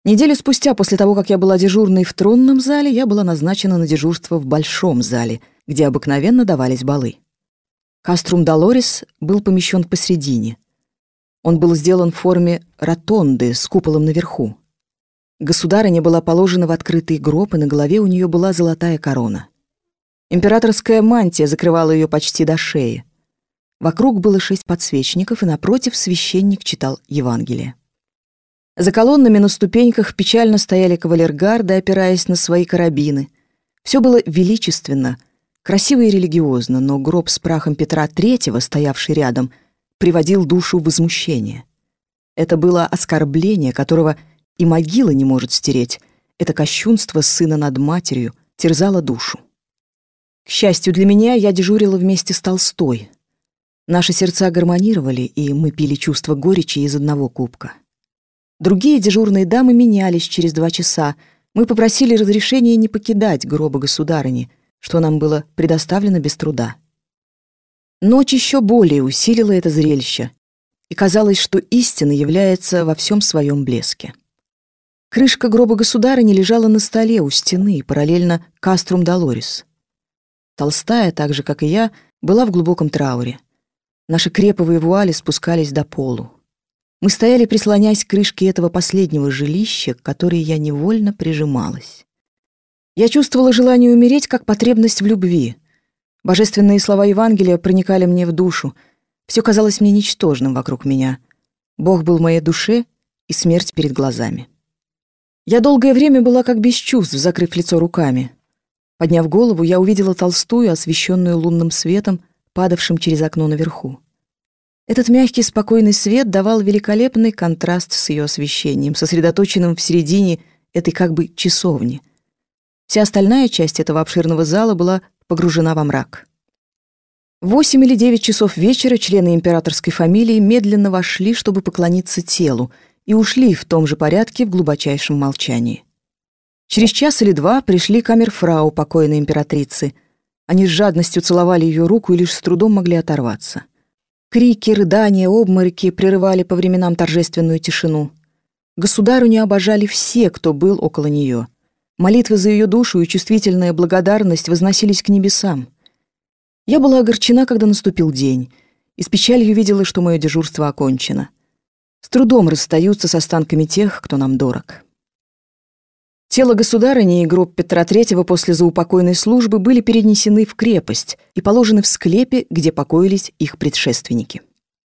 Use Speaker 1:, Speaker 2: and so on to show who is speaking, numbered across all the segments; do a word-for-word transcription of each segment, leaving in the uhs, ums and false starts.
Speaker 1: Неделю спустя, после того, как я была дежурной в тронном зале, я была назначена на дежурство в большом зале, где обыкновенно давались балы. Каструм Долорес был помещен посредине. Он был сделан в форме ротонды с куполом наверху. Государыня была положена в открытый гроб, и на голове у нее была золотая корона. Императорская мантия закрывала ее почти до шеи. Вокруг было шесть подсвечников, и напротив священник читал Евангелие. За колоннами на ступеньках печально стояли кавалергарды, опираясь на свои карабины. Все было величественно, красиво и религиозно, но гроб с прахом Петра Третьего, стоявший рядом, приводил душу в возмущение. Это было оскорбление, которого и могила не может стереть. Это кощунство сына над матерью терзало душу. К счастью для меня, я дежурила вместе с Толстой. Наши сердца гармонировали, и мы пили чувство горечи из одного кубка. Другие дежурные дамы менялись через два часа. Мы попросили разрешения не покидать гроба государыни, что нам было предоставлено без труда. Ночь еще более усилила это зрелище, и казалось, что истина является во всем своем блеске. Крышка гроба государыни лежала на столе у стены, параллельно Каструм Долорес. Толстая, так же, как и я, была в глубоком трауре. Наши креповые вуали спускались до полу. Мы стояли, прислоняясь к крышке этого последнего жилища, к которой я невольно прижималась. Я чувствовала желание умереть, как потребность в любви. Божественные слова Евангелия проникали мне в душу. Все казалось мне ничтожным вокруг меня. Бог был в моей душе, и смерть перед глазами. Я долгое время была как без чувств, закрыв лицо руками. Подняв голову, я увидела Толстую, освещенную лунным светом, падавшим через окно наверху. Этот мягкий, спокойный свет давал великолепный контраст с ее освещением, сосредоточенным в середине этой как бы часовни. Вся остальная часть этого обширного зала была погружена во мрак. В восемь или девять часов вечера члены императорской фамилии медленно вошли, чтобы поклониться телу, и ушли в том же порядке в глубочайшем молчании. Через час или два пришли камерфрау покойной императрицы. Они с жадностью целовали ее руку и лишь с трудом могли оторваться. Крики, рыдания, обмороки прерывали по временам торжественную тишину. Государыню обожали все, кто был около нее. Молитвы за ее душу и чувствительная благодарность возносились к небесам. Я была огорчена, когда наступил день, и с печалью видела, что мое дежурство окончено. С трудом расстаются с останками тех, кто нам дорог. Тело государыни и гроб Петра Третьего после заупокойной службы были перенесены в крепость и положены в склепе, где покоились их предшественники.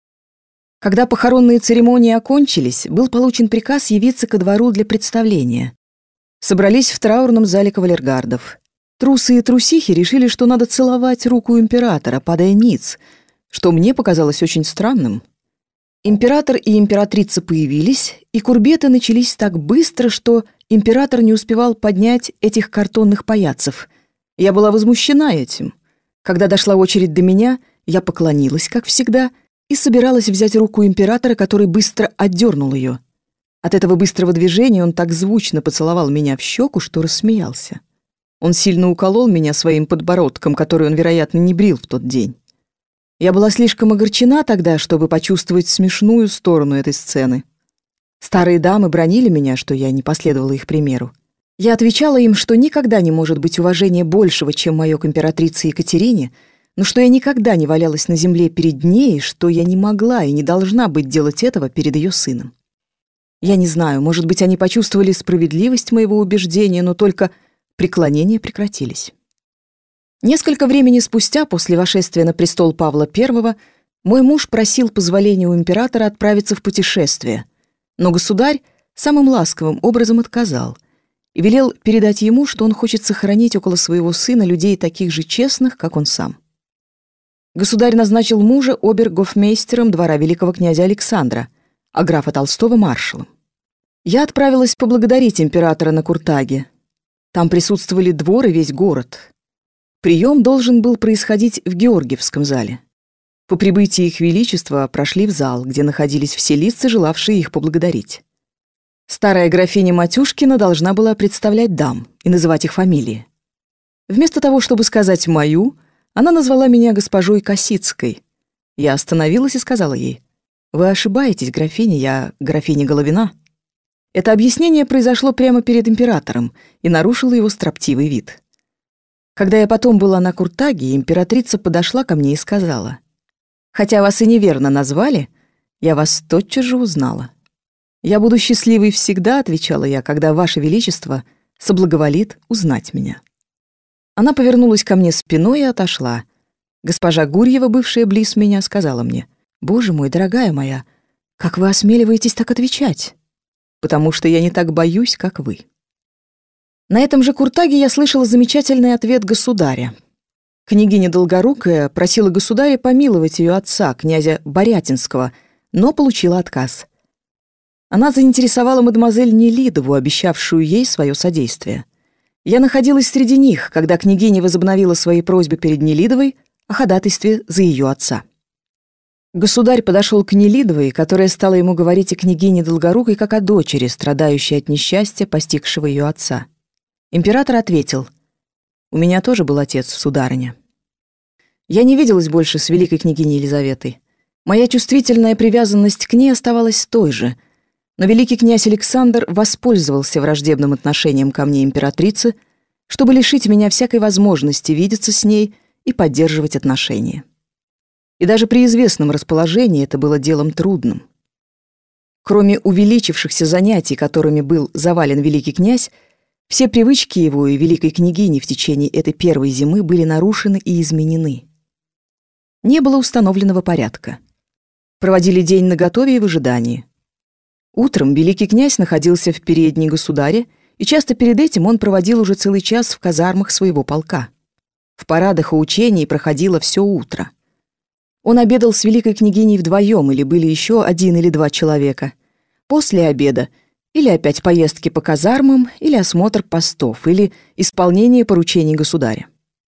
Speaker 1: Когда похоронные церемонии окончились, был получен приказ явиться ко двору для представления. Собрались в траурном зале кавалергардов. Трусы и трусихи решили, что надо целовать руку императора, падая ниц, что мне показалось очень странным. Император и императрица появились, и курбеты начались так быстро, что император не успевал поднять этих картонных паяцев. Я была возмущена этим. Когда дошла очередь до меня, я поклонилась, как всегда, и собиралась взять руку императора, который быстро отдернул ее. От этого быстрого движения он так звучно поцеловал меня в щеку, что рассмеялся. Он сильно уколол меня своим подбородком, который он, вероятно, не брил в тот день. Я была слишком огорчена тогда, чтобы почувствовать смешную сторону этой сцены. Старые дамы бранили меня, что я не последовала их примеру. Я отвечала им, что никогда не может быть уважения большего, чем мое к императрице Екатерине, но что я никогда не валялась на земле перед ней, что я не могла и не должна быть делать этого перед ее сыном. Я не знаю, может быть, они почувствовали справедливость моего убеждения, но только преклонения прекратились. Несколько времени спустя, после вошествия на престол Павла Первого, мой муж просил позволения у императора отправиться в путешествие, но государь самым ласковым образом отказал и велел передать ему, что он хочет сохранить около своего сына людей таких же честных, как он сам. Государь назначил мужа обер-гофмейстером двора великого князя Александра, а графа Толстого — маршалом. Я отправилась поблагодарить императора на Куртаге. Там присутствовали двор и весь город. Прием должен был происходить в Георгиевском зале. По прибытии их величества прошли в зал, где находились все лица, желавшие их поблагодарить. Старая графиня Матюшкина должна была представлять дам и называть их фамилии. Вместо того, чтобы сказать мою, она назвала меня госпожой Косицкой. Я остановилась и сказала ей: «Вы ошибаетесь, графиня, я графиня Головина». Это объяснение произошло прямо перед императором и нарушило его строптивый вид. Когда я потом была на Куртаге, императрица подошла ко мне и сказала: «Хотя вас и неверно назвали, я вас тотчас же узнала». «Я буду счастливой всегда», — отвечала я, «когда Ваше Величество соблаговолит узнать меня». Она повернулась ко мне спиной и отошла. Госпожа Гурьева, бывшая близ меня, сказала мне: «Боже мой, дорогая моя, как вы осмеливаетесь так отвечать?» «Потому что я не так боюсь, как вы». На этом же Куртаге я слышала замечательный ответ государя. Княгиня Долгорукая просила государя помиловать ее отца, князя Борятинского, но получила отказ. Она заинтересовала мадемуазель Нелидову, обещавшую ей свое содействие. Я находилась среди них, когда княгиня возобновила свои просьбы перед Нелидовой о ходатайстве за ее отца. Государь подошел к Нелидовой, которая стала ему говорить о княгине Долгорукой как о дочери, страдающей от несчастья, постигшего ее отца. Император ответил: «У меня тоже был отец, сударыня». Я не виделась больше с великой княгиней Елизаветой. Моя чувствительная привязанность к ней оставалась той же, но великий князь Александр воспользовался враждебным отношением ко мне императрицы, чтобы лишить меня всякой возможности видеться с ней и поддерживать отношения. И даже при известном расположении это было делом трудным. Кроме увеличившихся занятий, которыми был завален великий князь, все привычки его и великой княгини в течение этой первой зимы были нарушены и изменены. Не было установленного порядка. Проводили день наготове и в ожидании. Утром великий князь находился в передней государя, и часто перед этим он проводил уже целый час в казармах своего полка. В парадах и учении проходило все утро. Он обедал с великой княгиней вдвоем, или были еще один или два человека. После обеда или опять поездки по казармам, или осмотр постов, или исполнение поручений государя.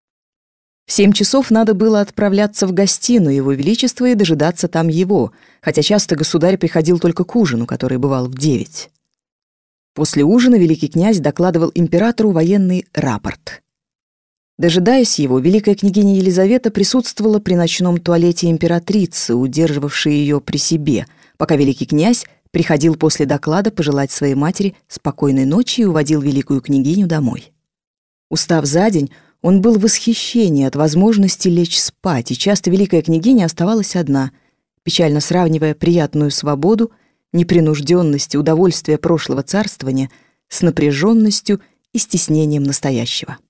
Speaker 1: В семь часов надо было отправляться в гостиную Его Величества и дожидаться там его, хотя часто государь приходил только к ужину, который бывал в девять. После ужина великий князь докладывал императору военный рапорт. Дожидаясь его, великая княгиня Елизавета присутствовала при ночном туалете императрицы, удерживавшей ее при себе, пока великий князь приходил после доклада пожелать своей матери спокойной ночи и уводил великую княгиню домой. Устав за день, он был в восхищении от возможности лечь спать, и часто великая княгиня оставалась одна, печально сравнивая приятную свободу, непринужденность и удовольствие прошлого царствования с напряженностью и стеснением настоящего.